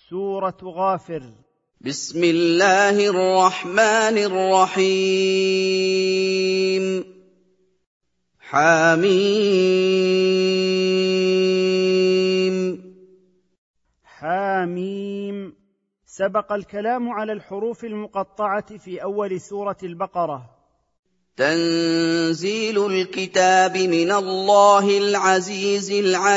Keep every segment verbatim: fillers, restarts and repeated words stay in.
سورة غافر. بسم الله الرحمن الرحيم. حميم. حميم. سبق الكلام على الحروف المقطعة في أول سورة البقرة. تنزيل الكتاب من الله العزيز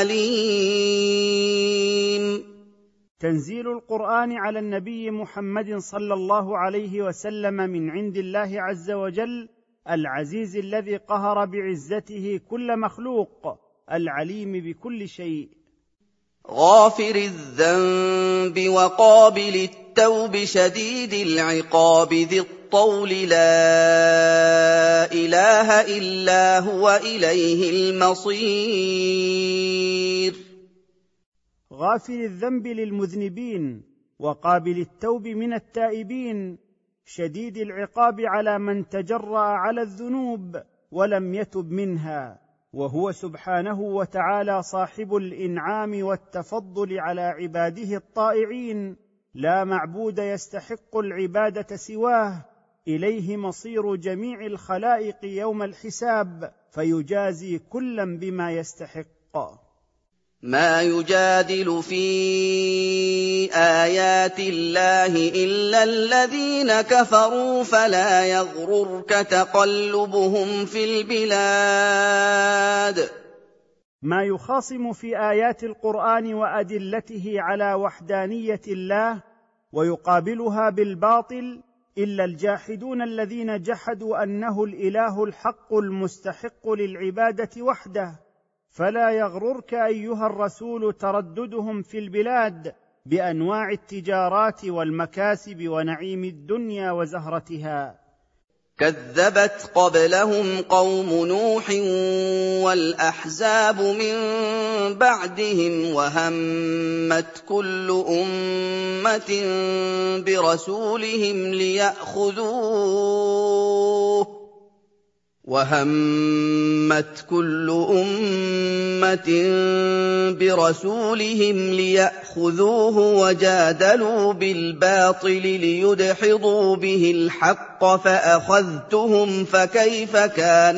العليم. تنزيل القرآن على النبي محمد صلى الله عليه وسلم من عند الله عز وجل، العزيز الذي قهر بعزته كل مخلوق، العليم بكل شيء. غافر الذنب وقابل التوب شديد العقاب ذي الطول لا إله إلا هو إليه المصير. غافر الذنب للمذنبين، وقابل التوب من التائبين، شديد العقاب على من تجرأ على الذنوب ولم يتب منها، وهو سبحانه وتعالى صاحب الإنعام والتفضل على عباده الطائعين، لا معبود يستحق العبادة سواه، إليه مصير جميع الخلائق يوم الحساب، فيجازي كلا بما يستحق. ما يجادل في آيات الله إلا الذين كفروا فلا يغررك تقلبهم في البلاد. ما يخاصم في آيات القرآن وأدلته على وحدانية الله ويقابلها بالباطل إلا الجاحدون الذين جحدوا أنه الإله الحق المستحق للعبادة وحده. فلا يغررك أيها الرسول ترددهم في البلاد بأنواع التجارات والمكاسب ونعيم الدنيا وزهرتها. كذبت قبلهم قوم نوح والأحزاب من بعدهم وهمت كل أمة برسولهم ليأخذوه وهمت كل أمة برسولهم ليأخذوه وجادلوا بالباطل ليدحضوا به الحق فأخذتهم فكيف كان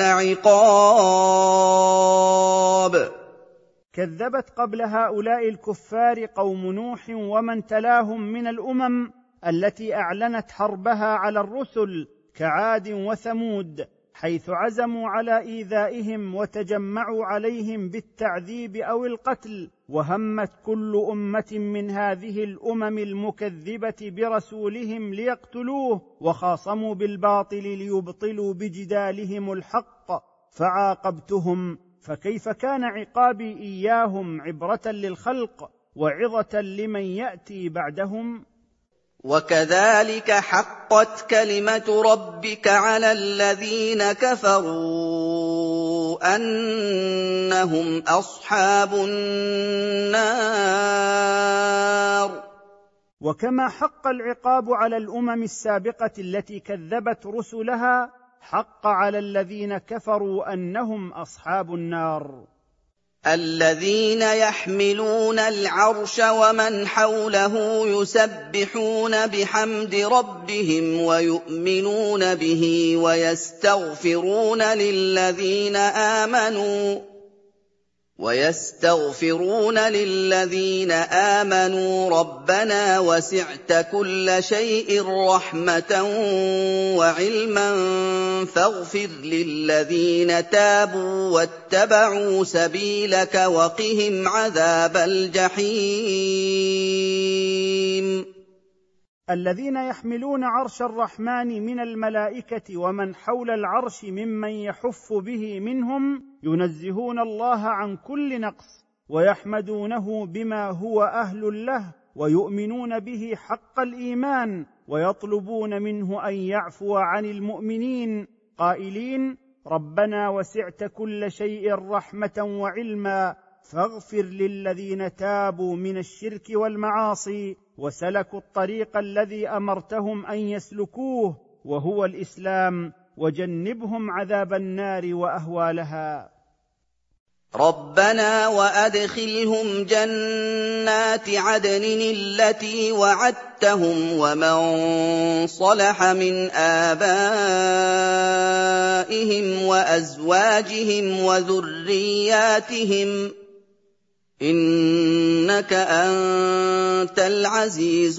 عقاب. كذبت قبل هؤلاء الكفار قوم نوح ومن تلاهم من الأمم التي أعلنت حربها على الرسل كعاد وثمود، حيث عزموا على إيذائهم وتجمعوا عليهم بالتعذيب أو القتل، وهمت كل أمة من هذه الأمم المكذبة برسولهم ليقتلوه، وخاصموا بالباطل ليبطلوا بجدالهم الحق، فعاقبتهم فكيف كان عقابي إياهم عبرة للخلق وعظة لمن يأتي بعدهم. وكذلك حقت كلمة ربك على الذين كفروا أنهم أصحاب النار. وكما حق العقاب على الأمم السابقة التي كذبت رسلها، حق على الذين كفروا أنهم أصحاب النار. الذين يحملون العرش ومن حوله يسبحون بحمد ربهم ويؤمنون به ويستغفرون للذين آمنوا ويستغفرون للذين آمنوا ربنا وسعت كل شيء رحمة وعلما فاغفر للذين تابوا واتبعوا سبيلك وقهم عذاب الجحيم. الذين يحملون عرش الرحمن من الملائكة ومن حول العرش ممن يحف به منهم ينزهون الله عن كل نقص ويحمدونه بما هو أهل له ويؤمنون به حق الإيمان ويطلبون منه أن يعفو عن المؤمنين قائلين ربنا وسعت كل شيء رحمة وعلما فاغفر للذين تابوا من الشرك والمعاصي وسلكوا الطريق الذي أمرتهم أن يسلكوه وهو الإسلام وجنبهم عذاب النار وأهوالها. رَبَّنَا وَأَدْخِلْهُمْ جَنَّاتِ عَدْنٍ الَّتِي وَعَدتَّهُمْ وَمَن صَلَحَ مِنْ آبَائِهِمْ وَأَزْوَاجِهِمْ وَذُرِّيَّاتِهِمْ ۚ إِنَّكَ أَنتَ الْعَزِيزُ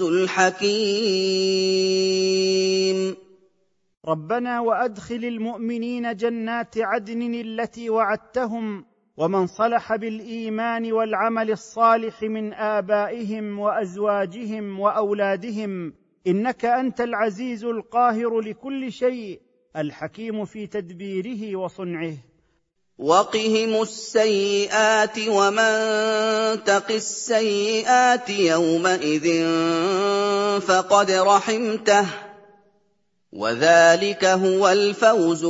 الْحَكِيمُ ربنا وأدخل المؤمنين جنات عدن التي وعدتهم ومن صلح بالإيمان والعمل الصالح من آبائهم وأزواجهم وأولادهم، إنك أنت العزيز القاهر لكل شيء، الحكيم في تدبيره وصنعه. وقهم السيئات ومن تق السيئات يومئذ فقد رحمته، وذلك هو الفوز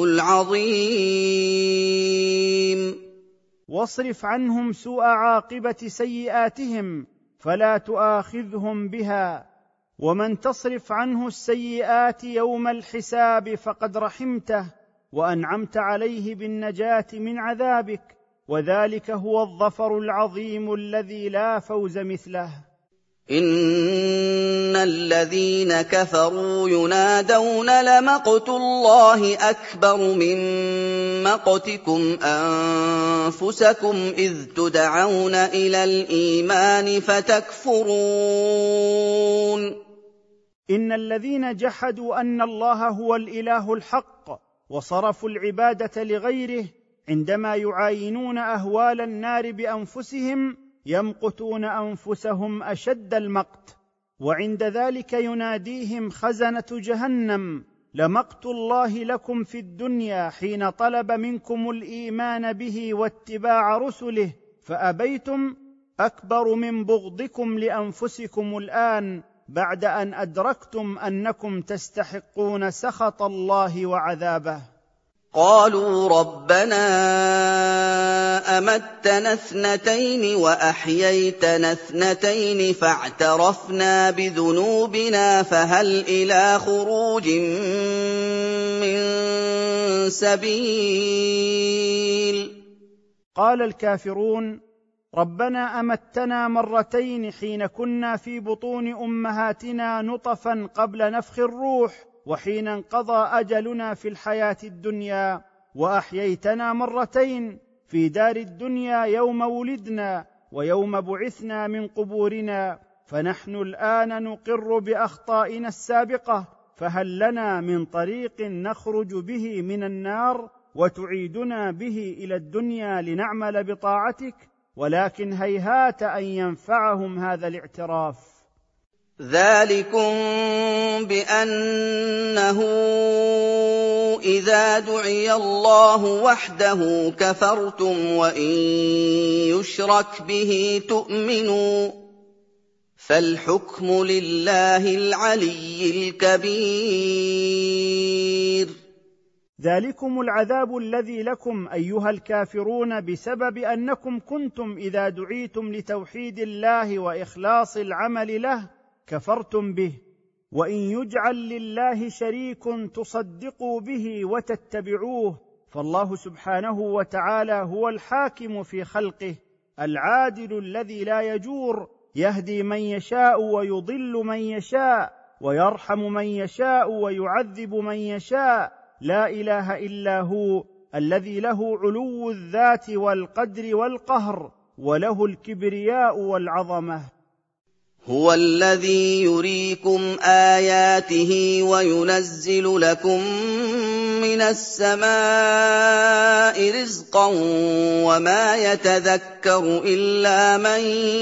العظيم. واصرف عنهم سوء عاقبة سيئاتهم فلا تؤاخذهم بها، ومن تصرف عنه السيئات يوم الحساب فقد رحمته وأنعمت عليه بالنجاة من عذابك، وذلك هو الظفر العظيم الذي لا فوز مثله. إِنَّ الَّذِينَ كَفَرُوا يُنَادَوْنَ لَمَقْتُ اللَّهِ أَكْبَرُ مِن مَّقْتِكُمْ أَنفُسَكُمْ إِذْ تُدْعَوْنَ إِلَى الْإِيمَانِ فَتَكْفُرُونَ. إن الذين جحدوا أن الله هو الإله الحق وصرفوا العبادة لغيره عندما يعاينون أهوال النار بأنفسهم يمقتون أنفسهم أشد المقت، وعند ذلك يناديهم خزنة جهنم: لمقت الله لكم في الدنيا حين طلب منكم الإيمان به واتباع رسله فأبيتم، أكبر من بغضكم لأنفسكم الآن بعد أن أدركتم أنكم تستحقون سخط الله وعذابه. قالوا ربنا أمتنا اثنتين وأحييتنا اثنتين فاعترفنا بذنوبنا فهل إلى خروج من سبيل. قال الكافرون: ربنا أمتنا مرتين حين كنا في بطون أمهاتنا نطفا قبل نفخ الروح وحين انقضى أجلنا في الحياة الدنيا، وأحييتنا مرتين في دار الدنيا يوم ولدنا ويوم بعثنا من قبورنا، فنحن الآن نقر بأخطائنا السابقة، فهل لنا من طريق نخرج به من النار وتعيدنا به إلى الدنيا لنعمل بطاعتك؟ ولكن هيهات أن ينفعهم هذا الاعتراف. ذلكم بأنه إذا دعي الله وحده كفرتم وإن يشرك به تؤمنوا، فالحكم لله العلي الكبير. ذلكم العذاب الذي لكم أيها الكافرون بسبب أنكم كنتم إذا دعيتم لتوحيد الله وإخلاص العمل له كفرتم به، وإن يجعل لله شريك تصدقوا به وتتبعوه، فالله سبحانه وتعالى هو الحاكم في خلقه العادل الذي لا يجور، يهدي من يشاء ويضل من يشاء ويرحم من يشاء ويعذب من يشاء، لا إله إلا هو الذي له علو الذات والقدر والقهر وله الكبرياء والعظمة. هو الذي يريكم آياته وينزل لكم من السماء رزقا وما يتذكر إلا من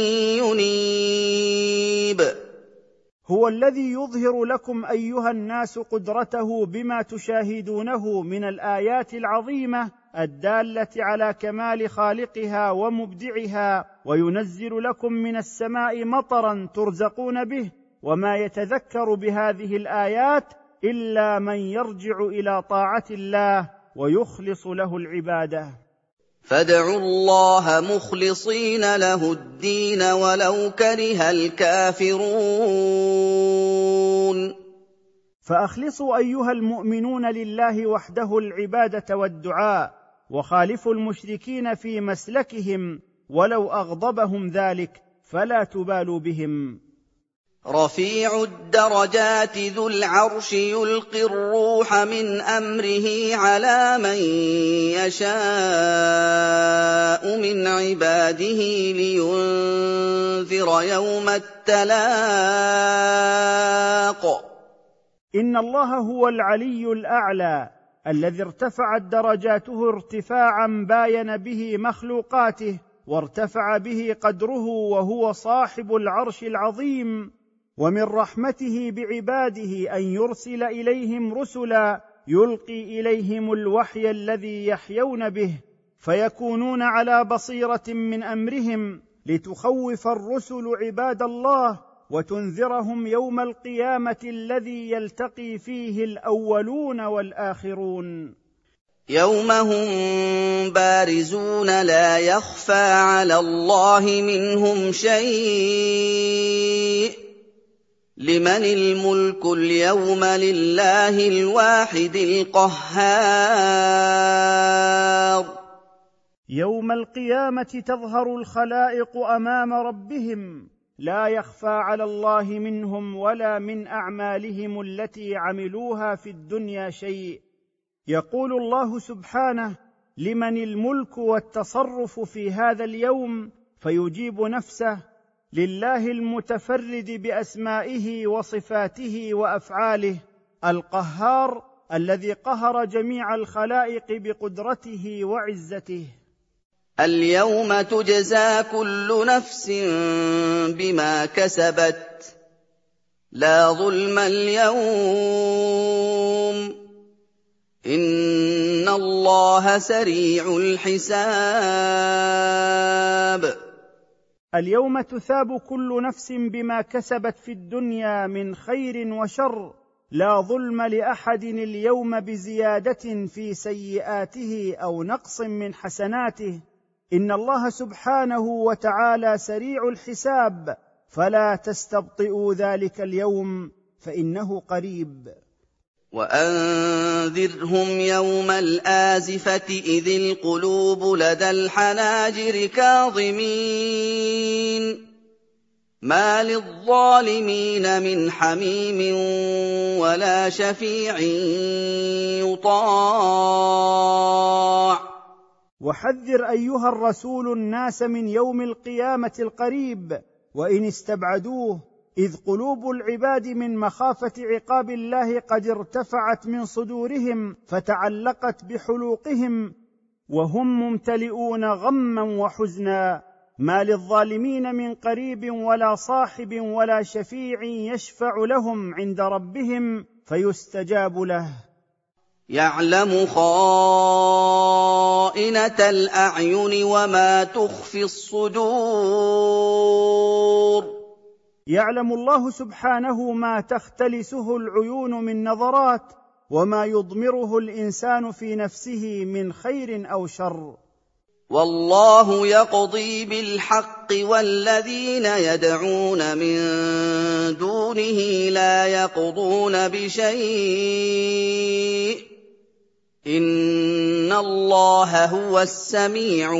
ينيب. هو الذي يظهر لكم أيها الناس قدرته بما تشاهدونه من الآيات العظيمة الدالة على كمال خالقها ومبدعها، وينزل لكم من السماء مطرا ترزقون به، وما يتذكر بهذه الآيات إلا من يرجع إلى طاعة الله ويخلص له العبادة. فادعوا الله مخلصين له الدين ولو كره الكافرون. فأخلصوا أيها المؤمنون لله وحده العبادة والدعاء، وخالفوا المشركين في مسلكهم ولو أغضبهم ذلك، فلا تبالوا بهم. رفيع الدرجات ذو العرش يلقي الروح من أمره على من يشاء من عباده لينذر يوم التلاق. إن الله هو العلي الأعلى الذي ارتفعت درجاته ارتفاعا باين به مخلوقاته وارتفع به قدره، وهو صاحب العرش العظيم. ومن رحمته بعباده أن يرسل إليهم رسلا يلقي إليهم الوحي الذي يحيون به، فيكونون على بصيرة من أمرهم، لتخوف الرسل عباد الله وتنذرهم يوم القيامة الذي يلتقي فيه الأولون والآخرون. يوم هم بارزون لا يخفى على الله منهم شيء، لمن الملك اليوم لله الواحد القهار. يوم القيامة تظهر الخلائق أمام ربهم، لا يخفى على الله منهم ولا من أعمالهم التي عملوها في الدنيا شيء. يقول الله سبحانه: لمن الملك والتصرف في هذا اليوم؟ فيجيب نفسه: لله المتفرد بأسمائه وصفاته وأفعاله، القهار الذي قهر جميع الخلائق بقدرته وعزته. اليوم تجزى كل نفس بما كسبت، لا ظلم اليوم، إن الله سريع الحساب. اليوم تثاب كل نفس بما كسبت في الدنيا من خير وشر، لا ظلم لأحد اليوم بزيادة في سيئاته أو نقص من حسناته. إن الله سبحانه وتعالى سريع الحساب، فلا تستبطئوا ذلك اليوم فإنه قريب. وأنذرهم يوم الآزفة إذ القلوب لدى الحناجر كاظمين، ما للظالمين من حميم ولا شفيع يطاع. وحذر أيها الرسول الناس من يوم القيامة القريب وإن استبعدوه، إذ قلوب العباد من مخافة عقاب الله قد ارتفعت من صدورهم فتعلقت بحلوقهم، وهم ممتلئون غما وحزنا. ما للظالمين من قريب ولا صاحب ولا شفيع يشفع لهم عند ربهم فيستجاب له. يعلم خائنة الأعين وما تخفي الصدور. يعلم الله سبحانه ما تختلسه العيون من نظرات، وما يضمره الإنسان في نفسه من خير أو شر. والله يقضي بالحق والذين يدعون من دونه لا يقضون بشيء، إن الله هو السميع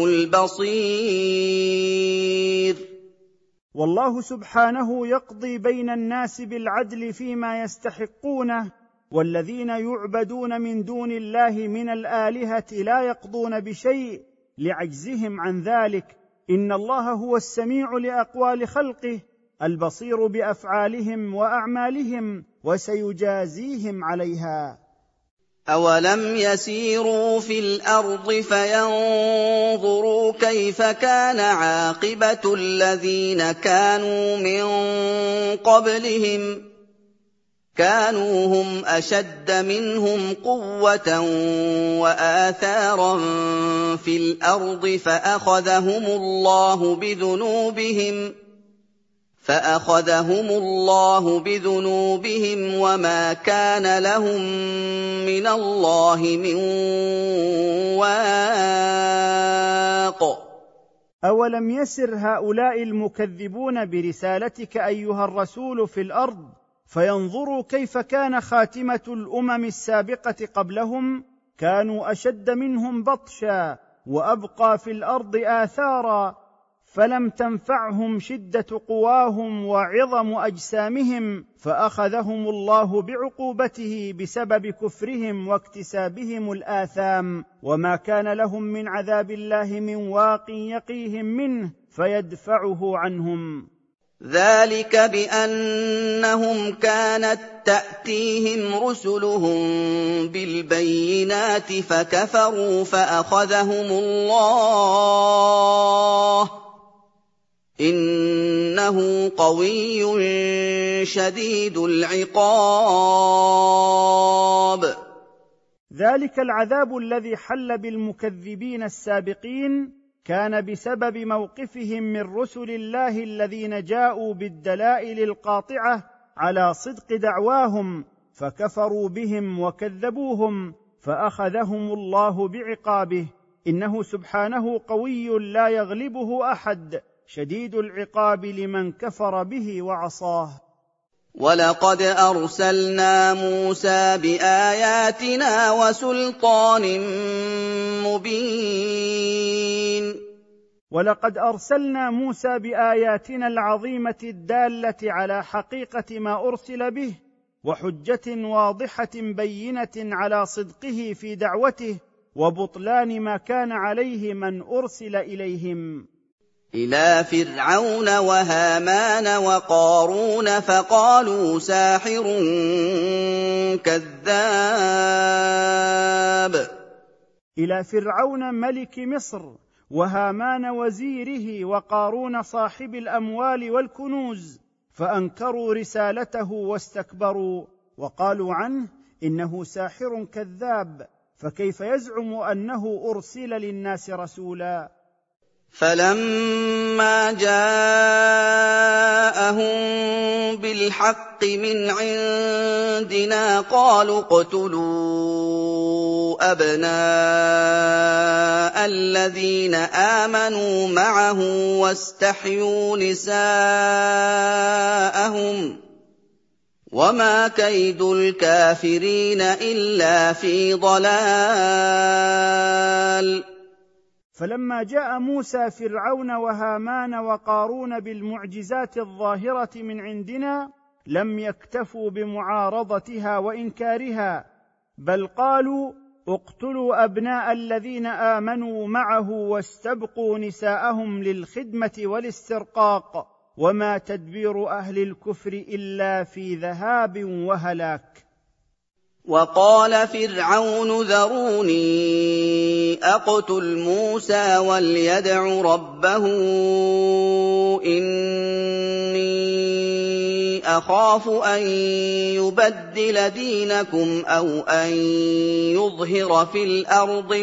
البصير. والله سبحانه يقضي بين الناس بالعدل فيما يستحقونه، والذين يعبدون من دون الله من الآلهة لا يقضون بشيء لعجزهم عن ذلك. إن الله هو السميع لأقوال خلقه البصير بأفعالهم وأعمالهم، وسيجازيهم عليها. أولم يسيروا في الأرض فينظروا كيف كان عاقبة الذين كانوا من قبلهم، كانوا هم أشد منهم قوة وآثارا في الأرض فأخذهم الله بذنوبهم فأخذهم الله بذنوبهم وما كان لهم من الله من واق. أولم يسر هؤلاء المكذبون برسالتك أيها الرسول في الأرض فينظروا كيف كان خاتمة الأمم السابقة قبلهم، كانوا اشد منهم بطشا وابقى في الارض اثارا، فلم تنفعهم شده قواهم وعظم اجسامهم، فاخذهم الله بعقوبته بسبب كفرهم واكتسابهم الاثام، وما كان لهم من عذاب الله من واق يقيهم منه فيدفعه عنهم. ذلك بأنهم كانت تأتيهم رسلهم بالبينات فكفروا فأخذهم الله إنه قوي شديد العقاب. ذلك العذاب الذي حل بالمكذبين السابقين كان بسبب موقفهم من رسل الله الذين جاءوا بالدلائل القاطعة على صدق دعواهم، فكفروا بهم وكذبوهم فأخذهم الله بعقابه، إنه سبحانه قوي لا يغلبه أحد، شديد العقاب لمن كفر به وعصاه. ولقد أرسلنا موسى بآياتنا وسلطان مبين. ولقد أرسلنا موسى بآياتنا العظيمة الدالة على حقيقة ما أرسل به، وحجة واضحة بينة على صدقه في دعوته وبطلان ما كان عليه من أرسل إليهم، إلى فرعون وهامان وقارون فقالوا ساحر كذاب. إلى فرعون ملك مصر، وهامان وزيره، وقارون صاحب الأموال والكنوز، فأنكروا رسالته واستكبروا وقالوا عنه إنه ساحر كذاب، فكيف يزعم أنه أرسل للناس رسولا؟ فلما جاءهم بالحق من عندنا قالوا اقتلوا أبناء الذين آمنوا معه واستحيوا نساءهم وما كيد الكافرين إلا في ضلال. فلما جاء موسى فرعون وهامان وقارون بالمعجزات الظاهرة من عندنا لم يكتفوا بمعارضتها وإنكارها، بل قالوا اقتلوا أبناء الذين آمنوا معه واستبقوا نساءهم للخدمة والاسترقاق، وما تدبير أهل الكفر إلا في ذهاب وهلاك. وقال فرعون ذروني أقتل موسى وليدع ربه إني أخاف أن يبدل دينكم أو أن يظهر في الأرض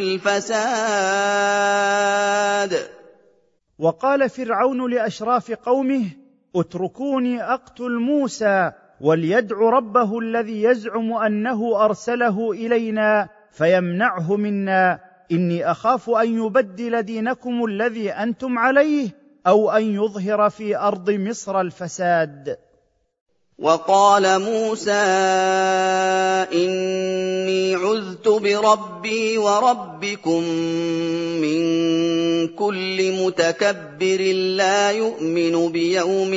الفساد. وقال فرعون لأشراف قومه اتركوني أقتل موسى وليدع ربه الذي يزعم أنه أرسله إلينا فيمنعه منا، إني أخاف أن يبدل دينكم الذي أنتم عليه أو أن يظهر في أرض مصر الفساد. وقال موسى إني عذت بربي وربكم من كل متكبر لا يؤمن بيوم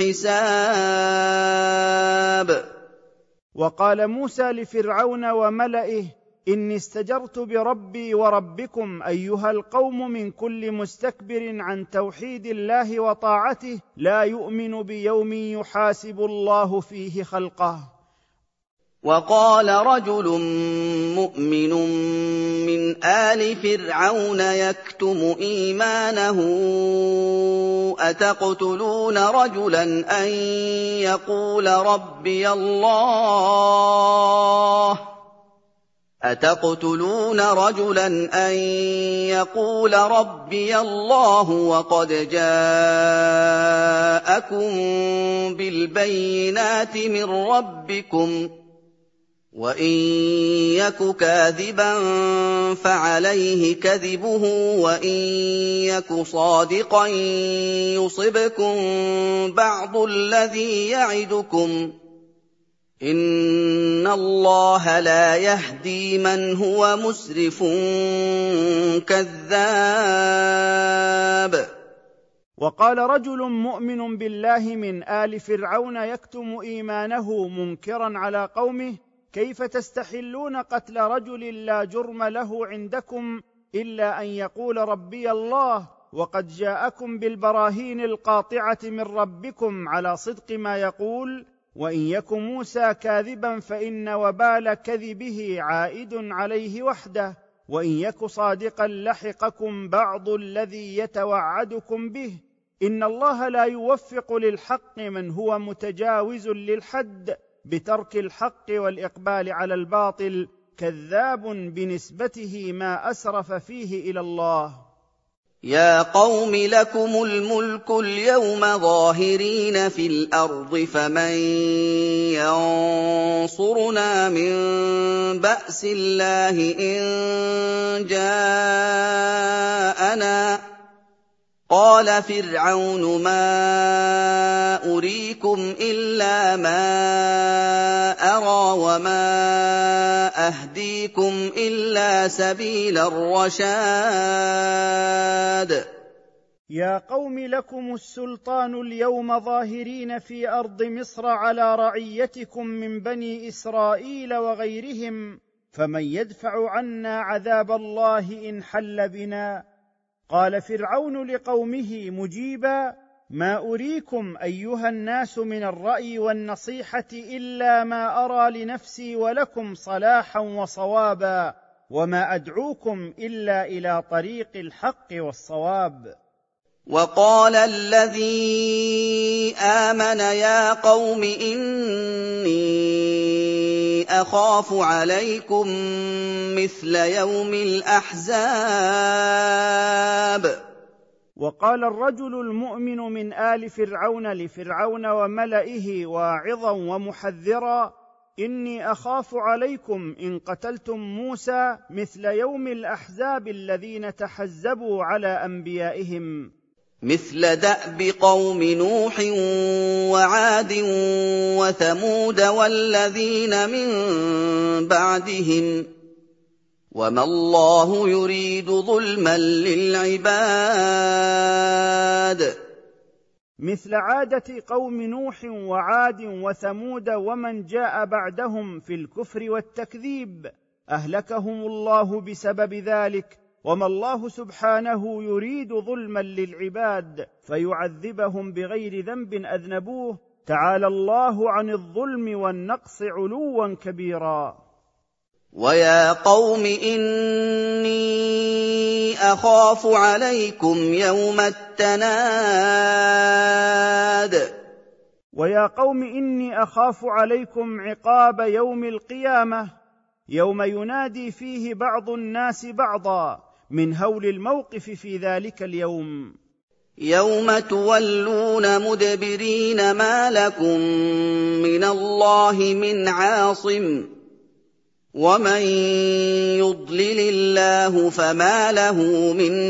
الحساب. وقال موسى لفرعون وملئه إني استجرت بربي وربكم أيها القوم من كل مستكبر عن توحيد الله وطاعته لا يؤمن بيوم يحاسب الله فيه خلقه. وقال رجل مؤمن من آل فرعون يكتم إيمانه أتقتلون رجلا أن يقول ربي الله أتقتلون رجلا أن يقول ربي الله وقد جاءكم بالبينات من ربكم وإن يك كاذبا فعليه كذبه وإن يك صادقا يصبكم بعض الذي يعدكم إِنَّ اللَّهَ لَا يَهْدِي مَنْ هُوَ مُسْرِفٌ كَذَّابٌ. وقال رجل مؤمن بالله من آل فرعون يكتم إيمانه منكرا على قومه: كيف تستحلون قتل رجل لا جرم له عندكم إلا أن يقول ربي الله، وقد جاءكم بالبراهين القاطعة من ربكم على صدق ما يقول، وإن يك موسى كاذبا فإن وبال كذبه عائد عليه وحده، وإن يك صادقا لحقكم بعض الذي يتوعدكم به، إن الله لا يوفق للحق من هو متجاوز للحد بترك الحق والإقبال على الباطل، كذاب بنسبته ما أسرف فيه إلى الله. يا قوم لكم الملك اليوم ظاهرين في الأرض فمن ينصرنا من بأس الله إن جاءنا. قال فرعون ما أريكم إلا ما أرى وما أهديكم إلا سبيل الرشاد. يا قوم لكم السلطان اليوم ظاهرين في أرض مصر على رعيتكم من بني إسرائيل وغيرهم، فمن يدفع عنا عذاب الله إن حل بنا. قال فرعون لقومه مجيبا: ما أريكم أيها الناس من الرأي والنصيحة إلا ما أرى لنفسي ولكم صلاحا وصوابا، وما أدعوكم إلا إلى طريق الحق والصواب. وقال الذي آمن يا قوم إني أخاف عليكم مثل يوم الأحزاب. وقال الرجل المؤمن من آل فرعون لفرعون وملئه واعظا ومحذرا: إني أخاف عليكم إن قتلتم موسى مثل يوم الأحزاب الذين تحزبوا على أنبيائهم، مثل دأب قوم نوح وعاد وثمود والذين من بعدهم، وما الله يريد ظلما للعباد. مثل عادة قوم نوح وعاد وثمود ومن جاء بعدهم في الكفر والتكذيب، أهلكهم الله بسبب ذلك، وما الله سبحانه يريد ظلما للعباد فيعذبهم بغير ذنب أذنبوه، تعالى الله عن الظلم والنقص علوا كبيرا. ويا قوم إني أخاف عليكم يوم التناد. ويا قوم إني أخاف عليكم عقاب يوم القيامة، يوم ينادي فيه بعض الناس بعضا، من هول الموقف في ذلك اليوم. يوم تولون مدبرين ما لكم من الله من عاصم، ومن يضلل الله فما له من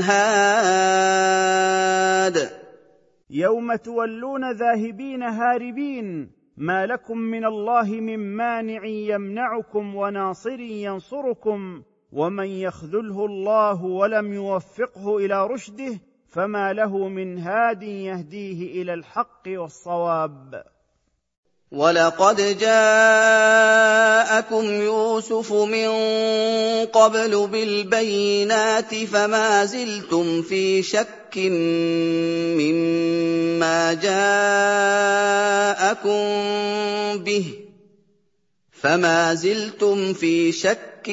هاد. يوم تولون ذاهبين هاربين، ما لكم من الله من مانع يمنعكم وناصر ينصركم، ومن يخذله الله ولم يوفقه إلى رشده فما له من هاد يهديه إلى الحق والصواب. وَلَقَدْ جَاءَكُمْ يُوسُفُ مِن قَبْلُ بِالْبَيِّنَاتِ فَمَا زِلْتُمْ فِي شَكٍّ مِّمَّا جَاءَكُم بِهِ فَمَا زِلْتُمْ فِي شَكٍّ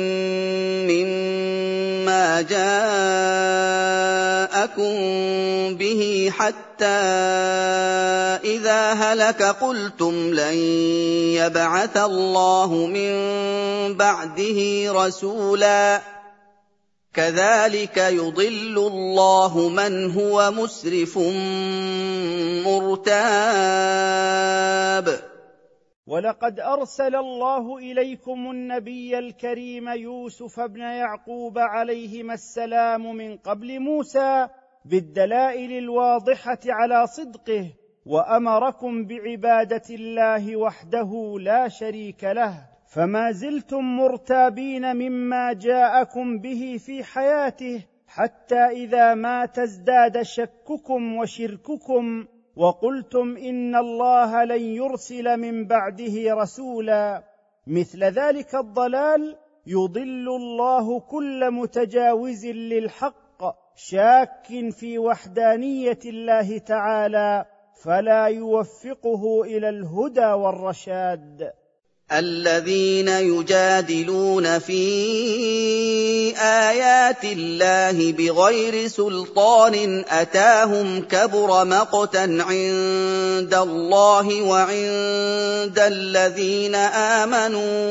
مِّمَّا جَاءَكُم بِهِ حَتَّىٰ إِذَا هَلَكَ قُلْتُمْ لَن يَبْعَثَ اللَّهُ مِن بَعْدِهِ رَسُولًا ۚ كَذَٰلِكَ يُضِلُّ اللَّهُ مَنْ هُوَ مُسْرِفٌ مُّرْتَابٌ. ولقد أرسل الله إليكم النبي الكريم يوسف بن يعقوب عليهما السلام من قبل موسى بالدلائل الواضحة على صدقه، وامركم بعباده الله وحده لا شريك له، فما زلتم مرتابين مما جاءكم به في حياته، حتى اذا مات ازداد شككم وشرككم، وقلتم ان الله لن يرسل من بعده رسولا. مثل ذلك الضلال يضل الله كل متجاوز للحق شاك في وحدانيه الله تعالى، فلا يوفقه الى الهدى والرشاد. الذين يجادلون في آيات الله بغير سلطان أتاهم كبر مقتا عند الله وعند الذين آمنوا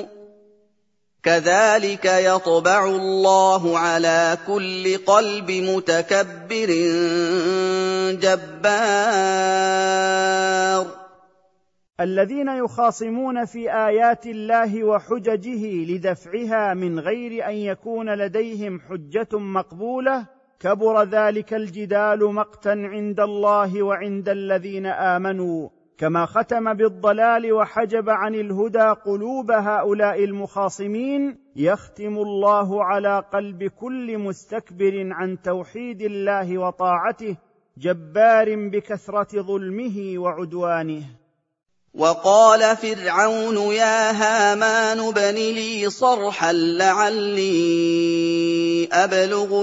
كذلك يطبع الله على كل قلب متكبر جبار. الذين يخاصمون في آيات الله وحججه لدفعها من غير أن يكون لديهم حجة مقبولة، كبر ذلك الجدال مقتا عند الله وعند الذين آمنوا، كما ختم بالضلال وحجب عن الهدى قلوب هؤلاء المخاصمين، يختم الله على قلب كل مستكبر عن توحيد الله وطاعته جبار بكثرة ظلمه وعدوانه. وقال فرعون يا هامان ابن لي صرحا لعلي أبلغ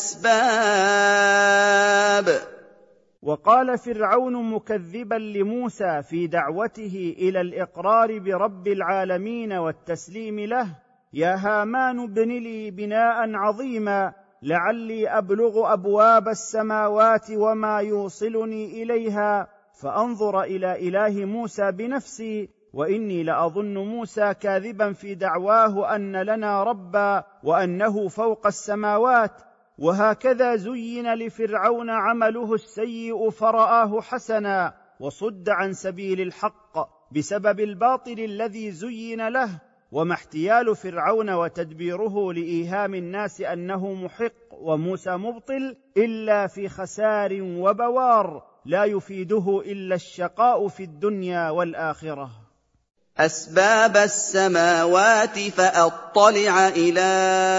الأسباب. وقال فرعون مكذبا لموسى في دعوته إلى الإقرار برب العالمين والتسليم له: يا هامان ابن لي بناء عظيما لعلي أبلغ أبواب السماوات وما يوصلني إليها فأنظر إلى إله موسى بنفسي، وإني لأظن موسى كاذبا في دعواه أن لنا ربا وأنه فوق السماوات. وهكذا زين لفرعون عمله السيء فرآه حسنا، وصد عن سبيل الحق بسبب الباطل الذي زين له. وما احتيال فرعون وتدبيره لإيهام الناس أنه محق وموسى مبطل إلا في خسار وبوار لا يفيده إلا الشقاء في الدنيا والآخرة. أسباب السماوات فأطلع إلى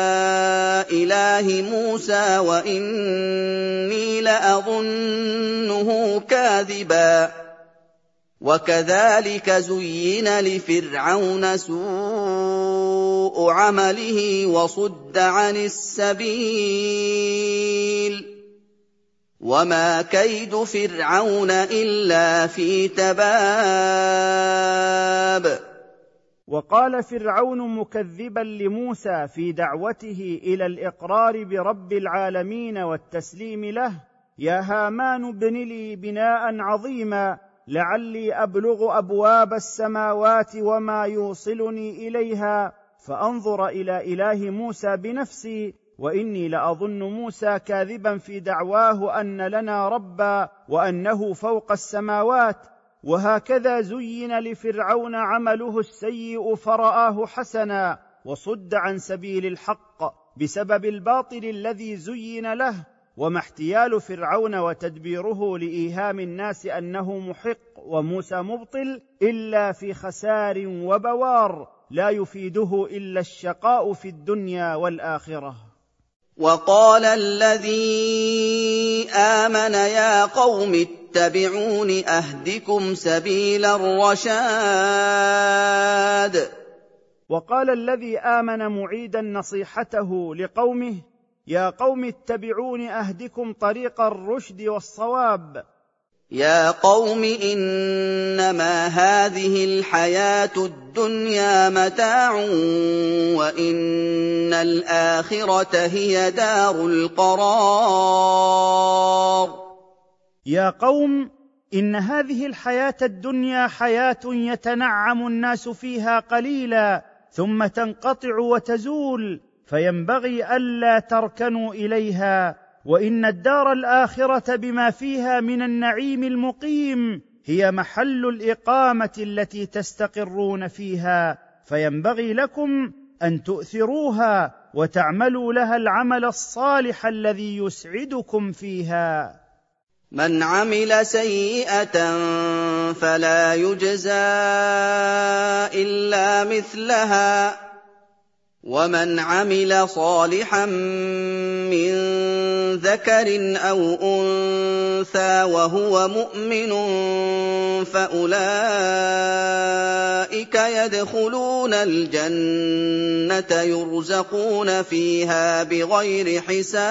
إله موسى وإني لأظنه كاذبا. وكذلك زين لفرعون سوء عمله وصد عن السبيل، وما كيد فرعون إلا في تباب. وقال فرعون مكذبا لموسى في دعوته إلى الإقرار برب العالمين والتسليم له: يا هامان ابن لي بناء عظيما لعلي أبلغ أبواب السماوات وما يوصلني إليها فأنظر إلى إله موسى بنفسي، وإني لأظن موسى كاذبا في دعواه أن لنا ربا وأنه فوق السماوات. وهكذا زين لفرعون عمله السيء فرآه حسنا، وصد عن سبيل الحق بسبب الباطل الذي زين له. وما احتيال فرعون وتدبيره لإيهام الناس أنه محق وموسى مبطل إلا في خسار وبوار لا يفيده إلا الشقاء في الدنيا والآخرة. وقال الذي آمن يا قوم اتبعون أهدكم سبيل الرشاد. وقال الذي آمن معيدا نصيحته لقومه: يا قوم اتبعون أهدكم طريق الرشد والصواب. يا قوم إنما هذه الحياة الدنيا متاع وإن الآخرة هي دار القرار. يا قوم إن هذه الحياة الدنيا حياة يتنعم الناس فيها قليلا ثم تنقطع وتزول، فينبغي ألا تركنوا إليها، وإن الدار الآخرة بما فيها من النعيم المقيم هي محل الإقامة التي تستقرون فيها، فينبغي لكم أن تؤثروها وتعملوا لها العمل الصالح الذي يسعدكم فيها. مَنْ عَمِلَ سَيِّئَةً فَلَا يُجْزَىٰ إِلَّا مِثْلَهَا ۖ وَمَنْ عَمِلَ صَالِحًا مِّن ذَكَرٍ أَوْ أُنثَىٰ وَهُوَ مُؤْمِنٌ فَأُولَٰئِكَ يَدْخُلُونَ الْجَنَّةَ يُرْزَقُونَ فِيهَا بِغَيْرِ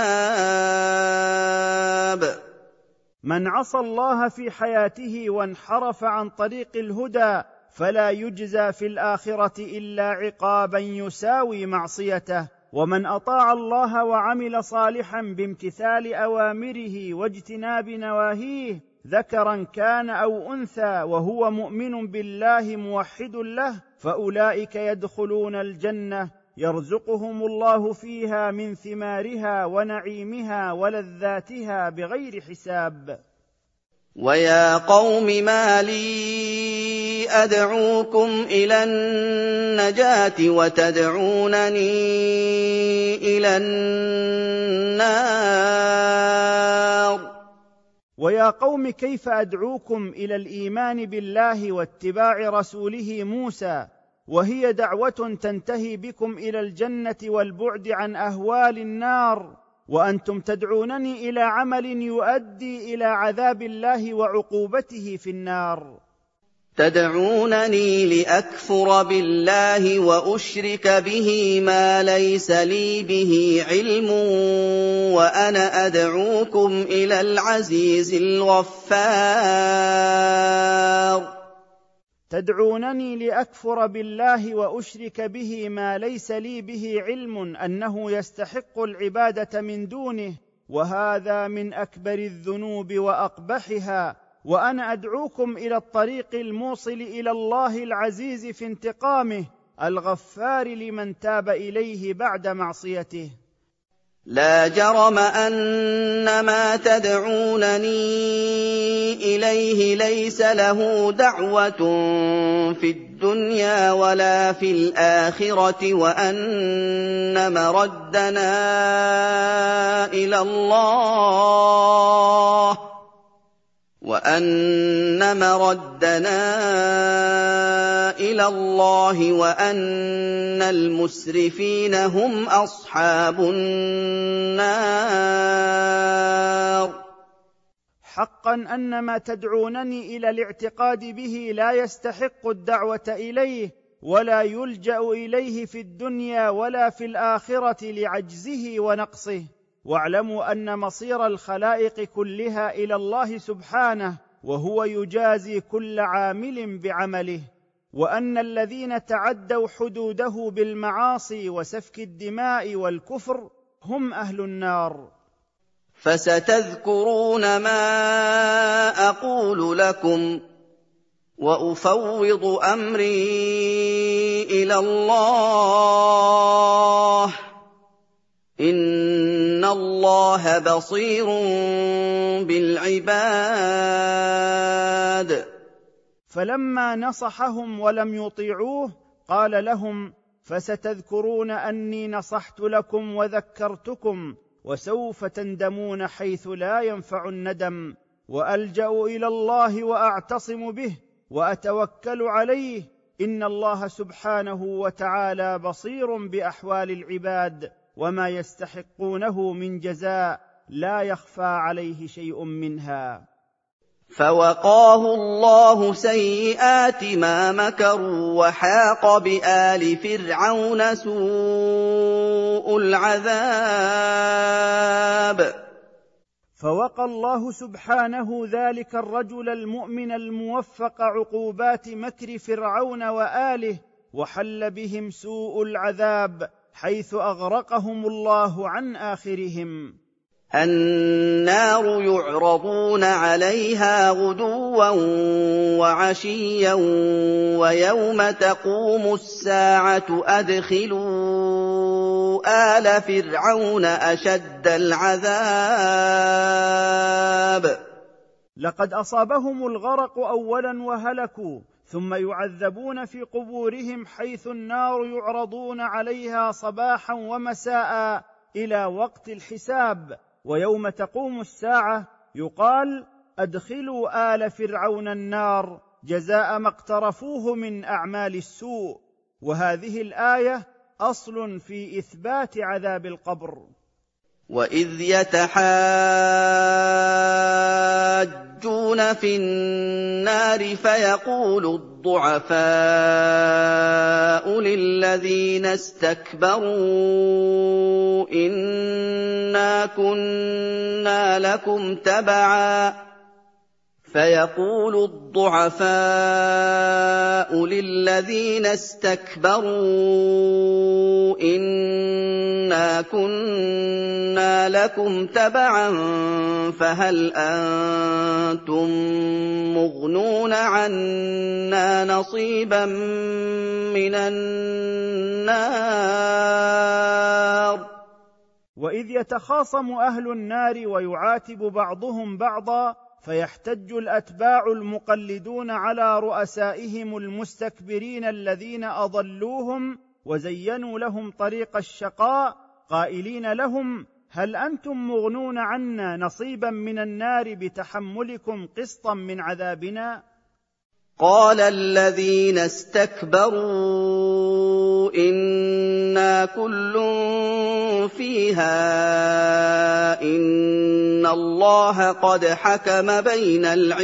حِسَابٍ. من عصى الله في حياته وانحرف عن طريق الهدى فلا يجزى في الآخرة إلا عقابا يساوي معصيته، ومن أطاع الله وعمل صالحا بامتثال أوامره واجتناب نواهيه ذكرا كان أو أنثى وهو مؤمن بالله موحد له فأولئك يدخلون الجنة يرزقهم الله فيها من ثمارها ونعيمها ولذاتها بغير حساب. وَيَا قَوْمِ مَا لِي أَدْعُوكُمْ إِلَى النَّجَاةِ وَتَدْعُونَنِي إِلَى النَّارِ. ويا قوم كيف أدعوكم إلى الإيمان بالله واتباع رسوله موسى وهي دعوة تنتهي بكم إلى الجنة والبعد عن أهوال النار، وأنتم تدعونني إلى عمل يؤدي إلى عذاب الله وعقوبته في النار. تدعونني لأكفر بالله وأشرك به ما ليس لي به علم، وأنا أدعوكم إلى العزيز الغفار. تدعونني لأكفر بالله وأشرك به ما ليس لي به علم أنه يستحق العبادة من دونه، وهذا من أكبر الذنوب وأقبحها، وأنا أدعوكم إلى الطريق الموصل إلى الله العزيز في انتقامه الغفار لمن تاب إليه بعد معصيته. لا جرم أن ما تدعونني إليه ليس له دعوة في الدنيا ولا في الآخرة، وأن مردنا إلى الله وأن مردنا إلى الله وأن المسرفين هم أصحاب النار. حقا أن ما تدعونني إلى الاعتقاد به لا يستحق الدعوة إليه ولا يلجأ إليه في الدنيا ولا في الآخرة لعجزه ونقصه، واعلموا أن مصير الخلائق كلها إلى الله سبحانه، وهو يجازي كل عامل بعمله، وأن الذين تعدوا حدوده بالمعاصي وسفك الدماء والكفر هم أهل النار. فستذكرون ما أقول لكم وأفوض أمري إلى الله، إن الله بصير بالعباد. فلما نصحهم ولم يطيعوه قال لهم: فستذكرون أني نصحت لكم وذكرتكم، وسوف تندمون حيث لا ينفع الندم، وألجأ إلى الله وأعتصم به وأتوكل عليه، إن الله سبحانه وتعالى بصير بأحوال العباد وما يستحقونه من جزاء لا يخفى عليه شيء منها. فوقاه الله سيئات ما مكروا وحاق بآل فرعون سوء العذاب. فوقى الله سبحانه ذلك الرجل المؤمن الموفق عقوبات مكر فرعون وآله، وحل بهم سوء العذاب حيث أغرقهم الله عن آخرهم. النار يعرضون عليها غدوا وعشيا ويوم تقوم الساعة أدخلوا آل فرعون أشد العذاب. لقد أصابهم الغرق أولا وهلكوا، ثم يعذبون في قبورهم حيث النار يعرضون عليها صباحا ومساء إلى وقت الحساب، ويوم تقوم الساعة يقال: أدخلوا آل فرعون النار جزاء ما اقترفوه من أعمال السوء. وهذه الآية أصل في إثبات عذاب القبر. وَإِذْ يَتَحَاجُّونَ فِي النَّارِ فَيَقُولُ الضُّعَفَاءُ لِلَّذِينَ اسْتَكْبَرُوا إِنَّا كُنَّا لَكُمْ تَبَعًا فيقول الضعفاء للذين استكبروا إنا كنا لكم تبعا فهل أنتم مغنون عنا نصيبا من النار. وإذ يتخاصم أهل النار ويعاتب بعضهم بعضا فيحتج الأتباع المقلدون على رؤسائهم المستكبرين الذين أضلوهم وزينوا لهم طريق الشقاء قائلين لهم: هل أنتم مغنون عنا نصيبا من النار بتحملكم قسطا من عذابنا؟ قال الذين استكبروا إنا كل فيها إن الله قد حكم بين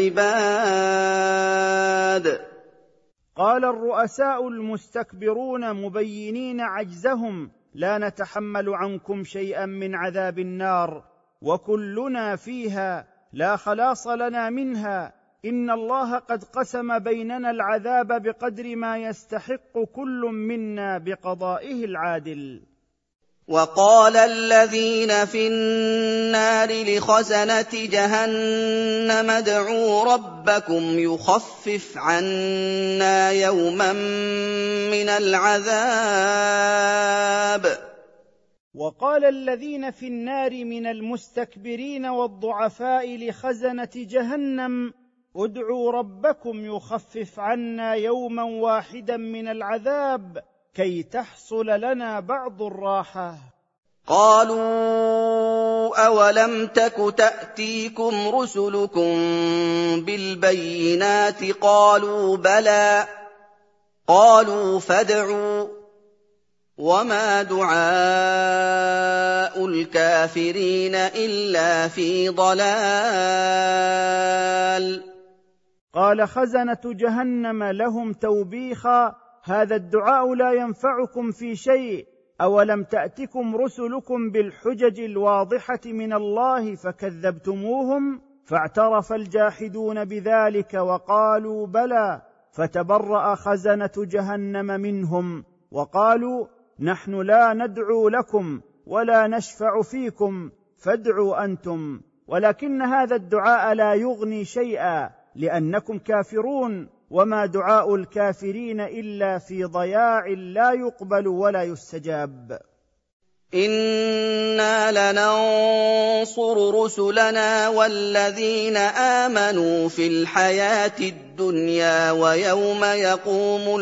العباد. قال الرؤساء المستكبرون مبينين عجزهم: لا نتحمل عنكم شيئا من عذاب النار، وكلنا فيها لا خلاص لنا منها، إن الله قد قسم بيننا العذاب بقدر ما يستحق كل منا بقضائه العادل. وقال الذين في النار لخزنة جهنم ادعوا ربكم يخفف عنا يوما من العذاب. وقال الذين في النار من المستكبرين والضعفاء لخزنة جهنم: ادعوا ربكم يخفف عنا يوما واحدا من العذاب كي تحصل لنا بعض الراحة. قالوا أولم تك تأتيكم رسلكم بالبينات قالوا بلى قالوا فادعوا وما دعاء الكافرين إلا في ضلال. قال خزنة جهنم لهم توبيخا: هذا الدعاء لا ينفعكم في شيء، أولم تأتكم رسلكم بالحجج الواضحة من الله فكذبتموهم؟ فاعترف الجاحدون بذلك وقالوا بلى، فتبرأ خزنة جهنم منهم وقالوا: نحن لا ندعو لكم ولا نشفع فيكم فادعوا أنتم، ولكن هذا الدعاء لا يغني شيئا لأنكم كافرون، وما دعاء الكافرين إلا في ضياع لا يقبل ولا يستجاب. إنا لننصر رسلنا والذين آمنوا في الحياة الدنيا ويوم يقوم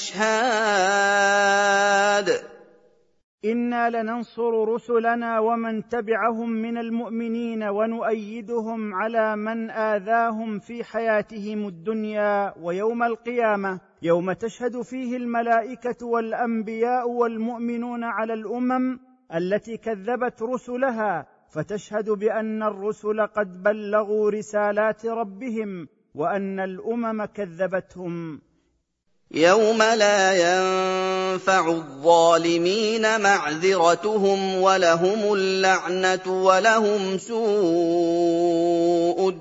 الأشهاد. إنا لننصر رسلنا ومن تبعهم من المؤمنين ونؤيدهم على من آذاهم في حياتهم الدنيا ويوم القيامة، يوم تشهد فيه الملائكة والأنبياء والمؤمنون على الأمم التي كذبت رسلها، فتشهد بأن الرسل قد بلغوا رسالات ربهم وأن الأمم كذبتهم. يوم لا ينفع الظالمين معذرتهم ولهم اللعنة ولهم سوء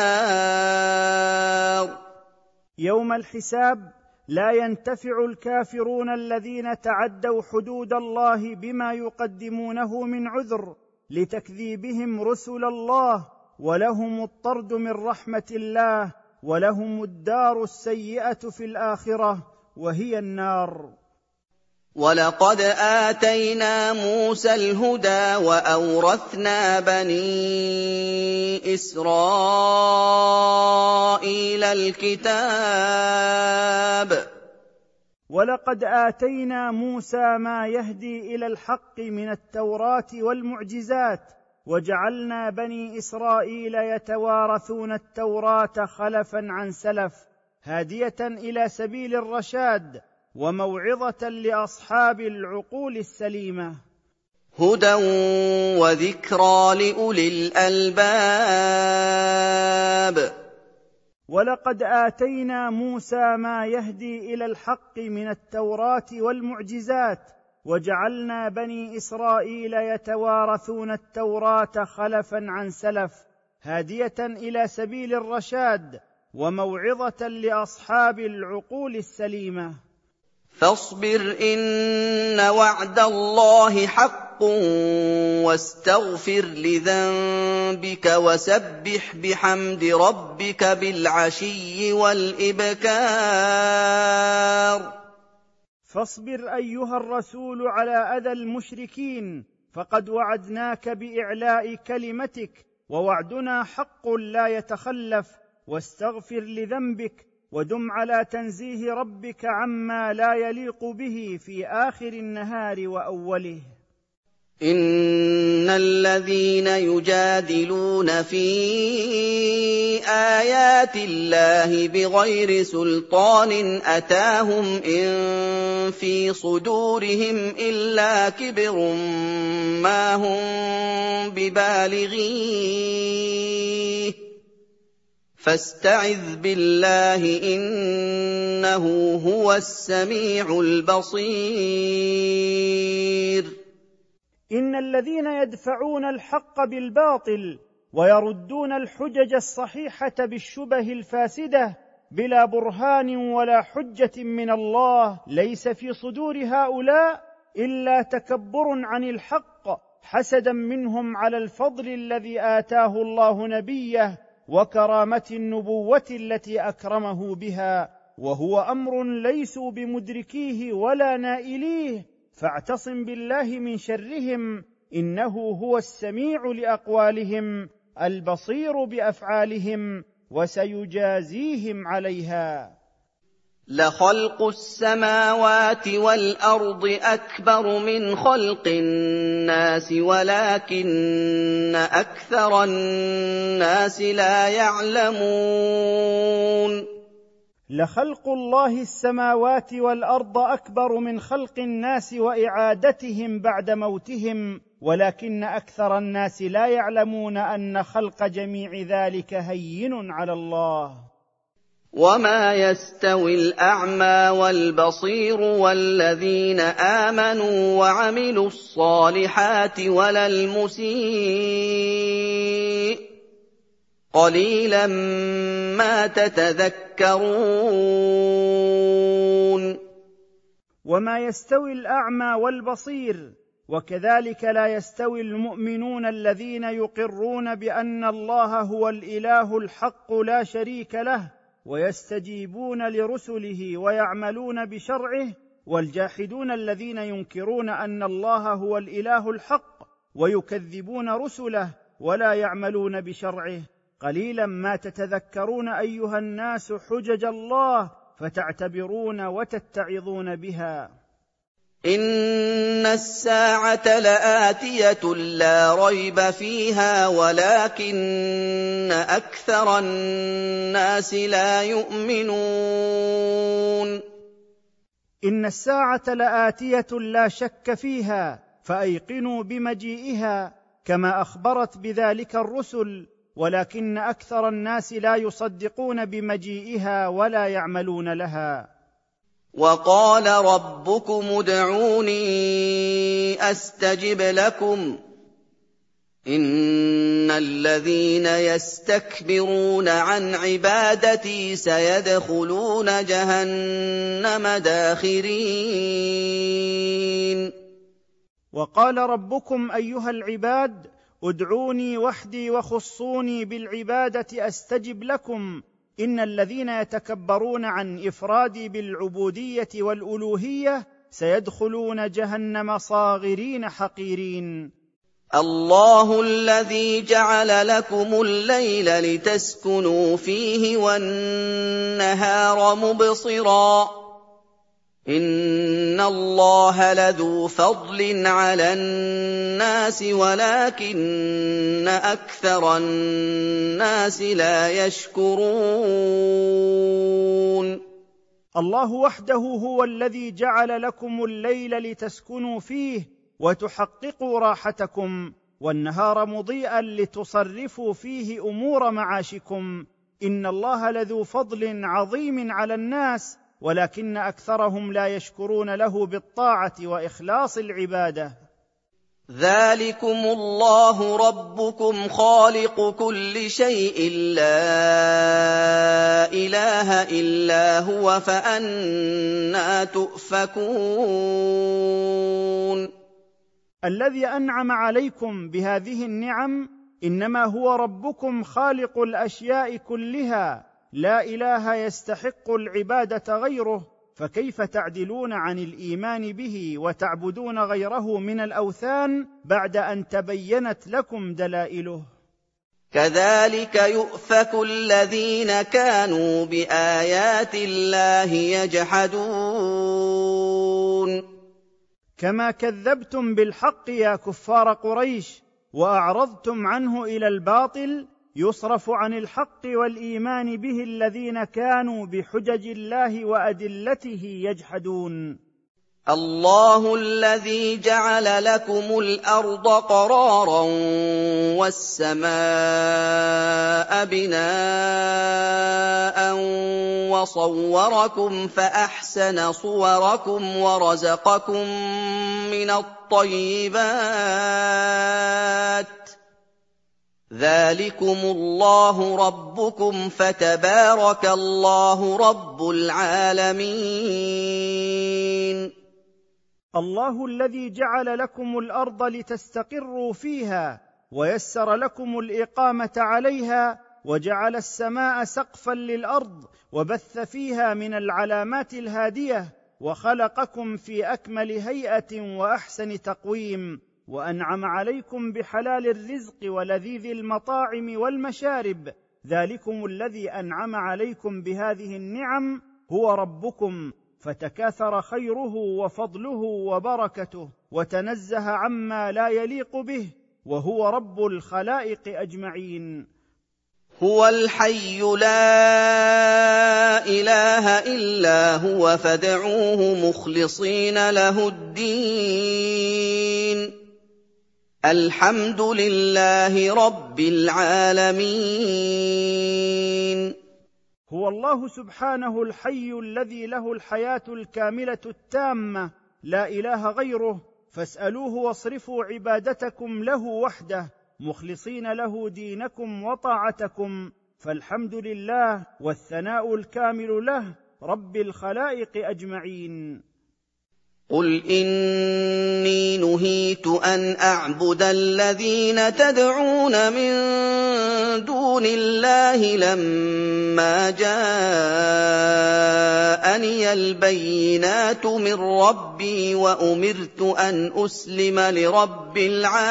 الدار. يوم الحساب لا ينتفع الكافرون الذين تعدوا حدود الله بما يقدمونه من عذر لتكذيبهم رسل الله، ولهم الطرد من رحمة الله، ولهم الدار السيئة في الآخرة وهي النار. ولقد آتينا موسى الهدى وأورثنا بني إسرائيل الكتاب. ولقد آتينا موسى ما يهدي إلى الحق من التوراة والمعجزات، وجعلنا بني إسرائيل يتوارثون التوراة خلفا عن سلف هادية إلى سبيل الرشاد وموعظة لأصحاب العقول السليمة. هدى وذكرى لأولي الألباب. ولقد آتينا موسى ما يهدي إلى الحق من التوراة والمعجزات وجعلنا بني إسرائيل يتوارثون التوراة خلفا عن سلف هادية إلى سبيل الرشاد وموعظة لأصحاب العقول السليمة. فاصبر إن وعد الله حق واستغفر لذنبك وسبح بحمد ربك بالعشي والإبكار. فاصبر أيها الرسول على أذى المشركين، فقد وعدناك بإعلاء كلمتك ووعدنا حق لا يتخلف، واستغفر لذنبك ودم على تنزيه ربك عما لا يليق به في آخر النهار وأوله. إن الذين يجادلون في آيات الله بغير سلطان أتاهم إن في صدورهم إلا كبر ما هم ببالغيه فاستعذ بالله إنه هو السميع البصير. إن الذين يدفعون الحق بالباطل ويردون الحجج الصحيحة بالشبه الفاسدة بلا برهان ولا حجة من الله ليس في صدور هؤلاء إلا تكبر عن الحق حسدا منهم على الفضل الذي آتاه الله نبيه وكرامة النبوة التي أكرمه بها، وهو أمر ليسوا بمدركيه ولا نائليه، فاعتصم بالله من شرهم إنه هو السميع لأقوالهم البصير بأفعالهم وسيجازيهم عليها. لخلق السماوات والأرض أكبر من خلق الناس ولكن أكثر الناس لا يعلمون. لخلق الله السماوات والأرض أكبر من خلق الناس وإعادتهم بعد موتهم، ولكن أكثر الناس لا يعلمون أن خلق جميع ذلك هين على الله. وما يستوي الأعمى والبصير والذين آمنوا وعملوا الصالحات ولا المسيء قليلا ما تتذكرون. وما يستوي الأعمى والبصير، وكذلك لا يستوي المؤمنون الذين يقرون بأن الله هو الإله الحق لا شريك له ويستجيبون لرسله ويعملون بشرعه، والجاحدون الذين ينكرون أن الله هو الإله الحق ويكذبون رسله ولا يعملون بشرعه. قليلا ما تتذكرون أيها الناس حجج الله فتعتبرون وتتعظون بها. إن الساعة لآتية لا ريب فيها ولكن أكثر الناس لا يؤمنون. إن الساعة لآتية لا شك فيها فأيقنوا بمجيئها كما أخبرت بذلك الرسل، ولكن أكثر الناس لا يصدقون بمجيئها ولا يعملون لها. وقال ربكم ادعوني أستجب لكم إن الذين يستكبرون عن عبادتي سيدخلون جهنم داخرين. وقال ربكم أيها العباد ادعوني وحدي وخصوني بالعبادة أستجب لكم إن الذين يتكبرون عن إفرادي بالعبودية والألوهية سيدخلون جهنم صاغرين حقيرين. الله الذي جعل لكم الليل لتسكنوا فيه والنهار مبصرا إِنَّ اللَّهَ لَذُو فَضْلٍ عَلَى النَّاسِ وَلَٰكِنَّ أَكْثَرَ النَّاسِ لَا يَشْكُرُونَ الله وحده هو الذي جعل لكم الليل لتسكنوا فيه وتحققوا راحتكم، والنهار مضيئا لتصرفوا فيه أمور معاشكم. إن الله لذو فضل عظيم على الناس ولكن أكثرهم لا يشكرون له بالطاعة وإخلاص العبادة. ذَٰلِكُمُ اللَّهُ رَبُّكُمْ خَالِقُ كُلِّ شَيْءٍ لَّا إِلَٰهَ إِلَّا هُوَ فَأَنَّىٰ تُؤْفَكُونَ الذي أنعم عليكم بهذه النعم إنما هو ربكم خالق الأشياء كلها، لا إله يستحق العبادة غيره، فكيف تعدلون عن الإيمان به وتعبدون غيره من الأوثان بعد أن تبينت لكم دلائله؟ كَذَٰلِكَ يُؤْفَكُ الَّذِينَ كَانُوا بِآيَاتِ اللَّهِ يَجْحَدُونَ كما كذبتم بالحق يا كفار قريش وأعرضتم عنه إلى الباطل، يصرف عن الحق والإيمان به الذين كانوا بحجج الله وأدلته يجحدون. الله الذي جعل لكم الأرض قرارا والسماء بناء وصوركم فأحسن صوركم ورزقكم من الطيبات، ذلكم الله ربكم فتبارك الله رب العالمين. الله الذي جعل لكم الأرض لتستقروا فيها ويسر لكم الإقامة عليها، وجعل السماء سقفا للأرض وبث فيها من العلامات الهادية، وخلقكم في أكمل هيئة وأحسن تقويم، وأنعم عليكم بحلال الرزق ولذيذ المطاعم والمشارب. ذلكم الذي أنعم عليكم بهذه النعم هو ربكم، فتكاثر خيره وفضله وبركته وتنزه عما لا يليق به، وهو رب الخلائق أجمعين. هو الحي لا إله إلا هو فادعوه مخلصين له الدين، الحمد لله رب العالمين. هو الله سبحانه الحي الذي له الحياة الكاملة التامة، لا إله غيره، فاسألوه واصرفوا عبادتكم له وحده مخلصين له دينكم وطاعتكم، فالحمد لله والثناء الكامل له رب الخلائق أجمعين. قل إني نهيت أن أعبد الذين تدعون من دون الله لما جاءني البينات من ربي وأمرت أن أسلم لرب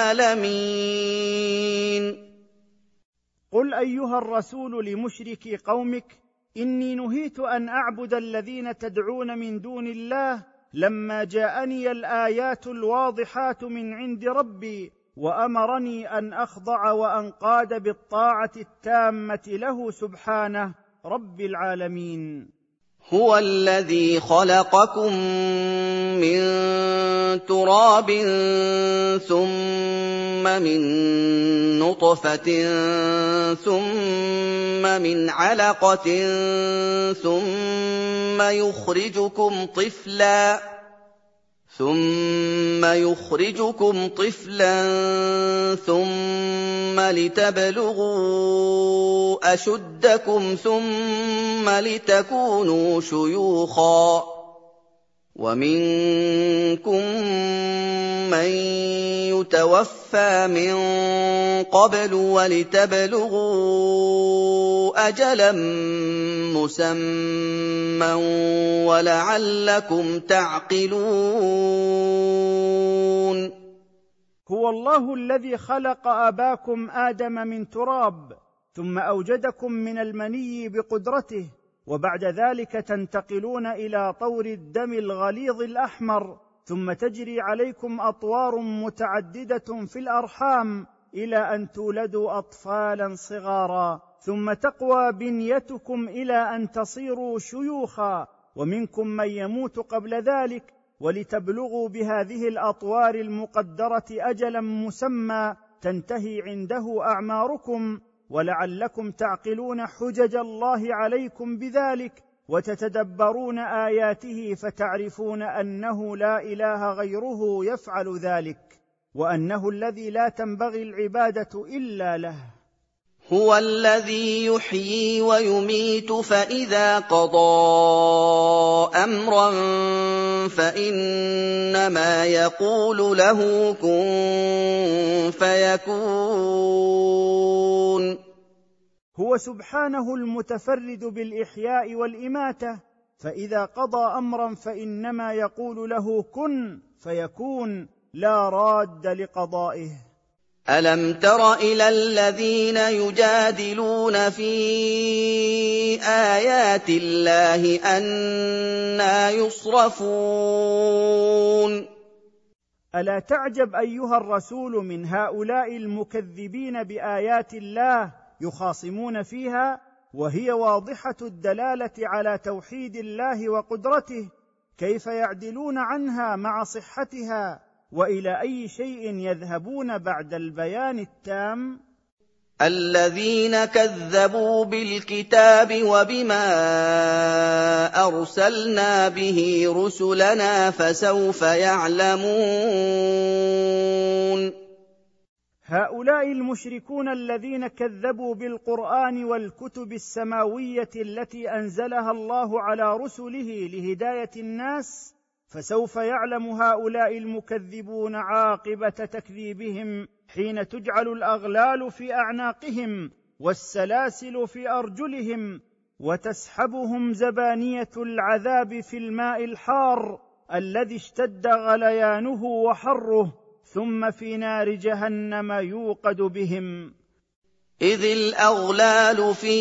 العالمين. قل أيها الرسول لمشركي قومك إني نهيت أن أعبد الذين تدعون من دون الله لما جاءني الآيات الواضحات من عند ربي، وأمرني أن أخضع وأنقاد بالطاعة التامة له سبحانه رب العالمين. هو الذي خلقكم من تراب ثم من نطفة ثم من علقة ثم يخرجكم طفلا ثم يخرجكم طفلا ثم لتبلغوا أشدكم ثم لتكونوا شيوخا، ومنكم من يتوفى من قبل ولتبلغوا أجلا مسمى ولعلكم تعقلون. هو الله الذي خلق أباكم آدم من تراب ثم أوجدكم من المني بقدرته، وبعد ذلك تنتقلون إلى طور الدم الغليظ الأحمر، ثم تجري عليكم أطوار متعددة في الأرحام إلى أن تولدوا أطفالا صغارا، ثم تقوى بنيتكم إلى أن تصيروا شيوخا، ومنكم من يموت قبل ذلك، ولتبلغوا بهذه الأطوار المقدرة أجلا مسمى تنتهي عنده أعماركم، ولعلكم تعقلون حجج الله عليكم بذلك، وتتدبرون آياته فتعرفون أنه لا إله غيره يفعل ذلك، وأنه الذي لا تنبغي العبادة إلا له. هو الذي يحيي ويميت، فإذا قضى أمرا فإنما يقول له كن فيكون. هو سبحانه المتفرد بالإحياء والإماتة، فإذا قضى أمرا فإنما يقول له كن فيكون، لا راد لقضائه. ألم تر إلى الذين يجادلون في آيات الله أنى يصرفون؟ ألا تعجب أيها الرسول من هؤلاء المكذبين بآيات الله يخاصمون فيها، وهي واضحة الدلالة على توحيد الله وقدرته، كيف يعدلون عنها مع صحتها؟ وإلى أي شيء يذهبون بعد البيان التام؟ الذين كذبوا بالكتاب وبما أرسلنا به رسلنا فسوف يعلمون. هؤلاء المشركون الذين كذبوا بالقرآن والكتب السماوية التي أنزلها الله على رسله لهداية الناس، فسوف يعلم هؤلاء المكذبون عاقبة تكذيبهم حين تجعل الأغلال في أعناقهم والسلاسل في أرجلهم، وتسحبهم زبانية العذاب في الماء الحار الذي اشتد غليانه وحره، ثم في نار جهنم يوقد بهم. إذ الأغلال في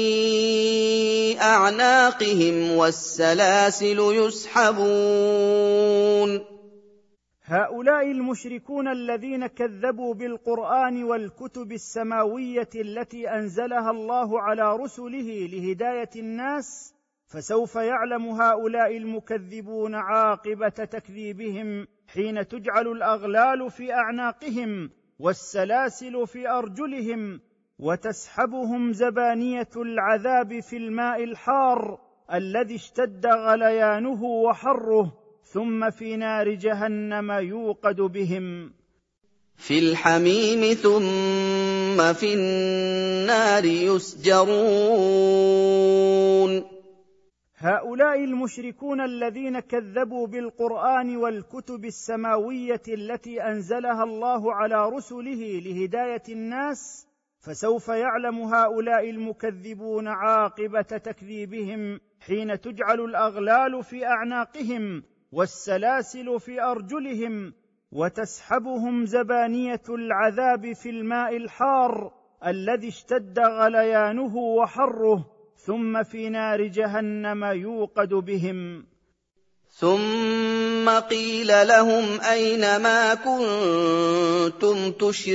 أعناقهم والسلاسل يسحبون. هؤلاء المشركون الذين كذبوا بالقرآن والكتب السماوية التي أنزلها الله على رسله لهداية الناس، فسوف يعلم هؤلاء المكذبون عاقبة تكذيبهم حين تجعل الأغلال في أعناقهم والسلاسل في أرجلهم، وتسحبهم زبانية العذاب في الماء الحار الذي اشتد غليانه وحره، ثم في نار جهنم يوقد بهم. في الحميم ثم في النار يسجرون. هؤلاء المشركون الذين كذبوا بالقرآن والكتب السماوية التي أنزلها الله على رسله لهداية الناس، فسوف يعلم هؤلاء المكذبون عاقبة تكذيبهم حين تجعل الأغلال في أعناقهم والسلاسل في أرجلهم، وتسحبهم زبانية العذاب في الماء الحار الذي اشتد غليانه وحره، ثم في نار جهنم يوقد بهم. ثم قيل لهم أين ما كنتم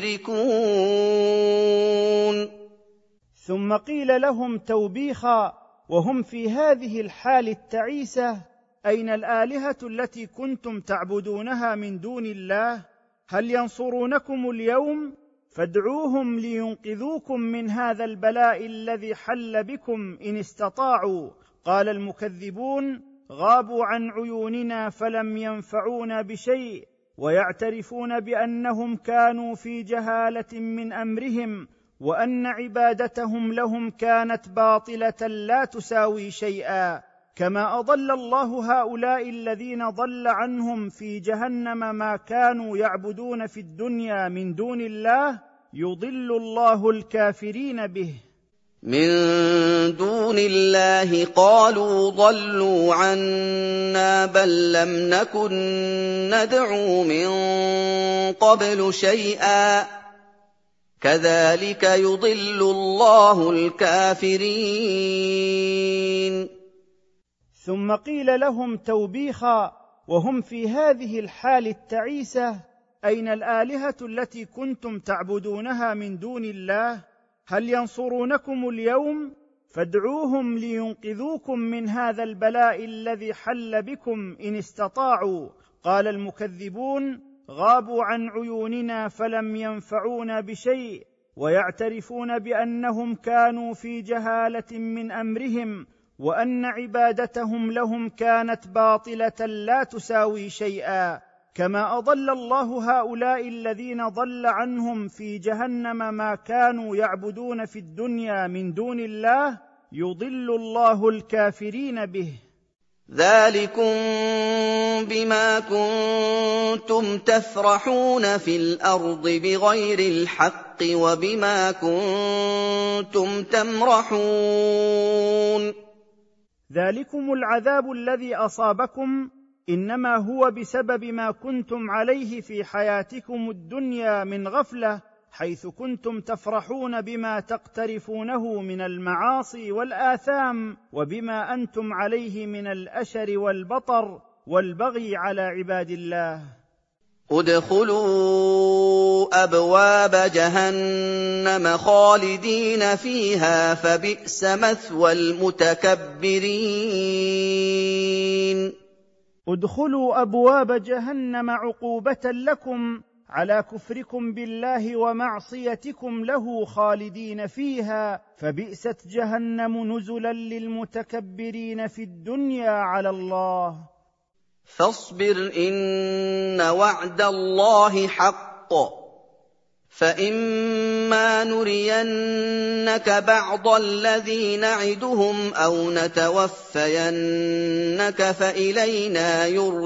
تشركون. ثم قيل لهم توبيخا وهم في هذه الحال التعيسة: أين الآلهة التي كنتم تعبدونها من دون الله؟ هل ينصرونكم اليوم؟ فادعوهم لينقذوكم من هذا البلاء الذي حل بكم إن استطاعوا. قال المكذبون: غابوا عن عيوننا فلم ينفعونا بشيء، ويعترفون بأنهم كانوا في جهالة من أمرهم، وأن عبادتهم لهم كانت باطلة لا تساوي شيئا، كما أضل الله هؤلاء الذين ضل عنهم في جهنم ما كانوا يعبدون في الدنيا من دون الله، يضل الله الكافرين به. من دون الله قالوا ضلوا عنا بل لم نكن ندعو من قبل شيئا كذلك يضل الله الكافرين. ثم قيل لهم توبيخا وهم في هذه الحال التعيسة: أين الآلهة التي كنتم تعبدونها من دون الله؟ هل ينصرونكم اليوم؟ فادعوهم لينقذوكم من هذا البلاء الذي حل بكم إن استطاعوا. قال المكذبون: غابوا عن عيوننا فلم ينفعونا بشيء، ويعترفون بأنهم كانوا في جهالة من أمرهم، وأن عبادتهم لهم كانت باطلة لا تساوي شيئا. كما أضل الله هؤلاء الذين ضل عنهم في جهنم ما كانوا يعبدون في الدنيا من دون الله، يضل الله الكافرين به. ذلكم بما كنتم تفرحون في الأرض بغير الحق وبما كنتم تمرحون. ذلكم العذاب الذي أصابكم إنما هو بسبب ما كنتم عليه في حياتكم الدنيا من غفلة، حيث كنتم تفرحون بما تقترفونه من المعاصي والآثام، وبما أنتم عليه من الأشر والبطر والبغي على عباد الله. ادخلوا أبواب جهنم خالدين فيها فبئس مثوى المتكبرين. ادخلوا أبواب جهنم عقوبة لكم على كفركم بالله ومعصيتكم له خالدين فيها، فبئست جهنم نزلا للمتكبرين في الدنيا على الله. فاصبر إن وعد الله حق، فإما نرينك بعض الذي نعدهم أو نتوفينك فإلينا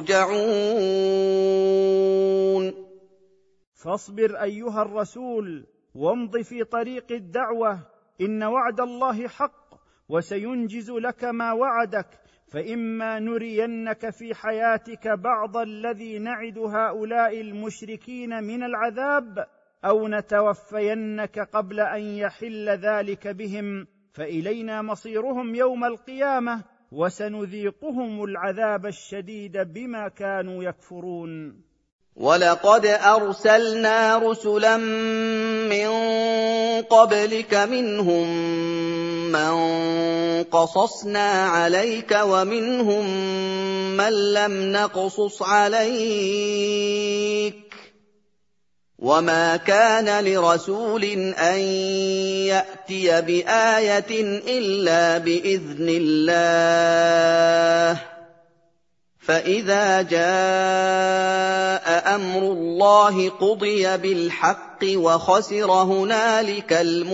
يرجعون. فاصبر أيها الرسول وامض في طريق الدعوة، إن وعد الله حق، وسينجز لك ما وعدك. فإما نرينك في حياتك بعض الذي نعد هؤلاء المشركين من العذاب، أو نتوفينك قبل أن يحل ذلك بهم، فإلينا مصيرهم يوم القيامة، وسنذيقهم العذاب الشديد بما كانوا يكفرون. ولقد أرسلنا رسلا من قبلك منهم من قصصنا عليك ومنهم من لم نقصص عليك، وما كان لرسول أن يأتي بآية إلا بإذن الله، فإذا جاء أمر الله قضي بالحق وخسر هنالك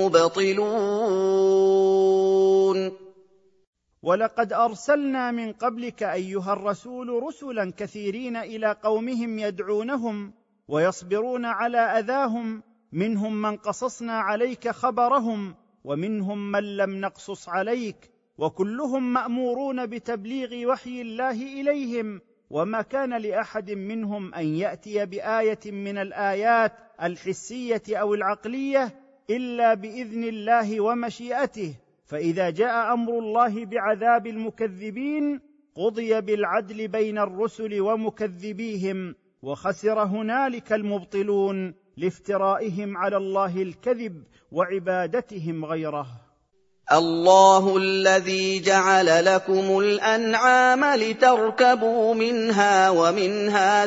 المبطلون. ولقد أرسلنا من قبلك أيها الرسول رسلا كثيرين إلى قومهم يدعونهم ويصبرون على أذاهم، منهم من قصصنا عليك خبرهم ومنهم من لم نقصص عليك، وكلهم مأمورون بتبليغ وحي الله إليهم، وما كان لأحد منهم أن يأتي بآية من الآيات الحسية أو العقلية إلا بإذن الله ومشيئته. فإذا جاء أمر الله بعذاب المكذبين قضي بالعدل بين الرسل ومكذبيهم، وخسر هنالك المبطلون لافترائهم على الله الكذب وعبادتهم غيره. الله الذي جعل لكم الأنعام لتركبوا منها ومنها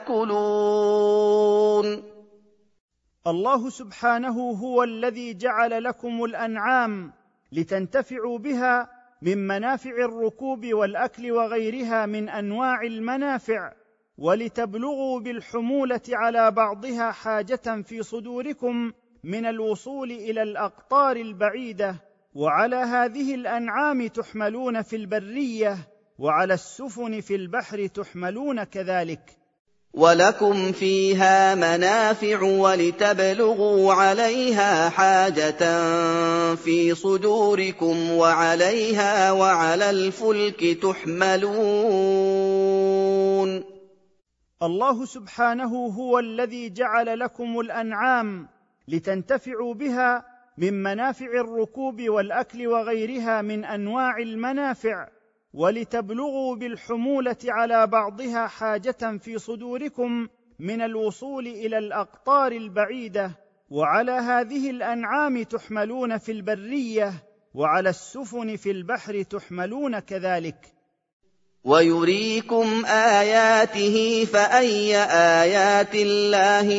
تأكلون. الله سبحانه هو الذي جعل لكم الأنعام لتنتفعوا بها من منافع الركوب والأكل وغيرها من أنواع المنافع، ولتبلغوا بالحمولة على بعضها حاجة في صدوركم من الوصول إلى الأقطار البعيدة. وعلى هذه الأنعام تحملون في البرية، وعلى السفن في البحر تحملون كذلك. ولكم فيها منافع ولتبلغوا عليها حاجة في صدوركم وعليها وعلى الفلك تحملون. الله سبحانه هو الذي جعل لكم الأنعام لتنتفعوا بها من منافع الركوب والأكل وغيرها من أنواع المنافع، ولتبلغوا بالحموله على بعضها حاجه في صدوركم من الوصول الى الاقطار البعيده، وعلى هذه الانعام تحملون في البريه، وعلى السفن في البحر تحملون كذلك. ويريكم آياته فأي آيات الله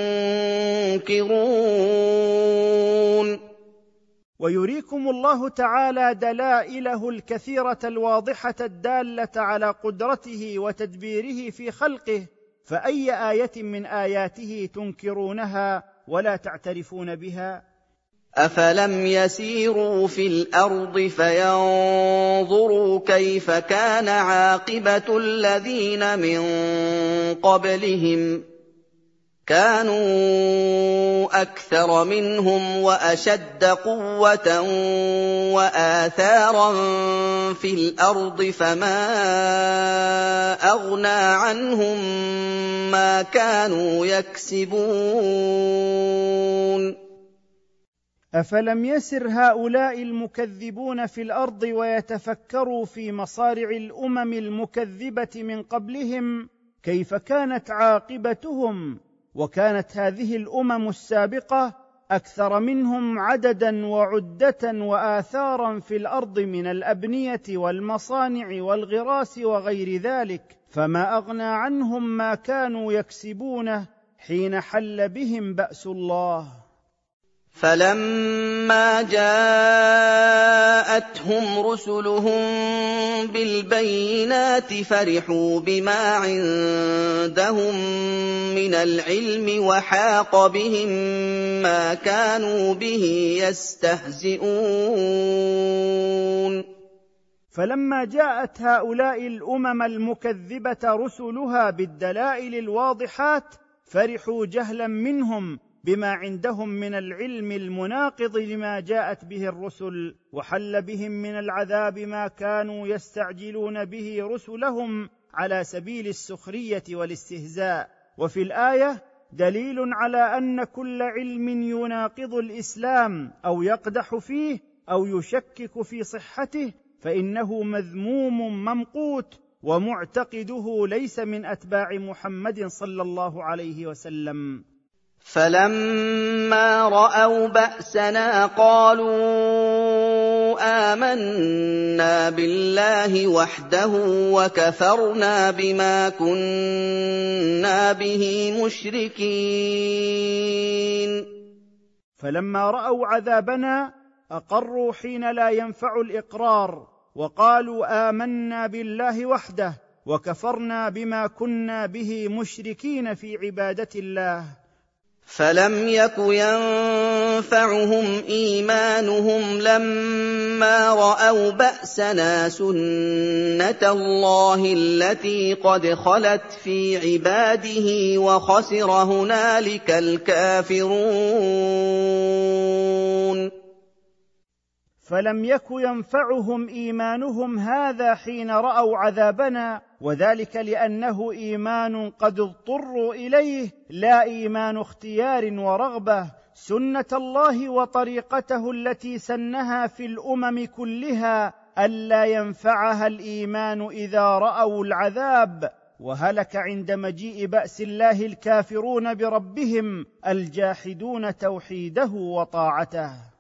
تنكرون. ويريكم الله تعالى دلائله الكثيرة الواضحة الدالة على قدرته وتدبيره في خلقه، فأي آية من آياته تنكرونها ولا تعترفون بها؟ أفلم يسيروا في الأرض فينظروا كيف كان عاقبة الذين من قبلهم كانوا أكثر منهم وأشد قوة وآثارا في الأرض فما أغنى عنهم ما كانوا يكسبون. أفلم يسر هؤلاء المكذبون في الأرض ويتفكروا في مصارع الأمم المكذبة من قبلهم كيف كانت عاقبتهم، وكانت هذه الأمم السابقة أكثر منهم عددا وعدة وآثارا في الأرض من الأبنية والمصانع والغراس وغير ذلك، فما أغنى عنهم ما كانوا يكسبونه حين حل بهم بأس الله. فلما جاءتهم رسلهم بالبينات فرحوا بما عندهم من العلم وحاق بهم ما كانوا به يستهزئون. فلما جاءت هؤلاء الأمم المكذبة رسلها بالدلائل الواضحات فرحوا جهلا منهم بما عندهم من العلم المناقض لما جاءت به الرسل، وحل بهم من العذاب ما كانوا يستعجلون به رسلهم على سبيل السخرية والاستهزاء. وفي الآية دليل على أن كل علم يناقض الإسلام أو يقدح فيه أو يشكك في صحته فإنه مذموم ممقوت، ومعتقده ليس من أتباع محمد صلى الله عليه وسلم. فلما رأوا بأسنا قالوا آمنا بالله وحده وكفرنا بما كنا به مشركين. فلما رأوا عذابنا أقروا حين لا ينفع الإقرار، وقالوا آمنا بالله وحده وكفرنا بما كنا به مشركين في عبادة الله. فلم يك ينفعهم إيمانهم لما رأوا بأسنا سنة الله التي قد خلت في عباده وخسر هنالك الكافرون. فلم يك ينفعهم إيمانهم هذا حين رأوا عذابنا، وذلك لأنه إيمان قد اضطروا إليه لا إيمان اختيار ورغبة، سنة الله وطريقته التي سنها في الأمم كلها ألا ينفعها الإيمان إذا رأوا العذاب، وهلك عند مجيء بأس الله الكافرون بربهم الجاحدون توحيده وطاعته.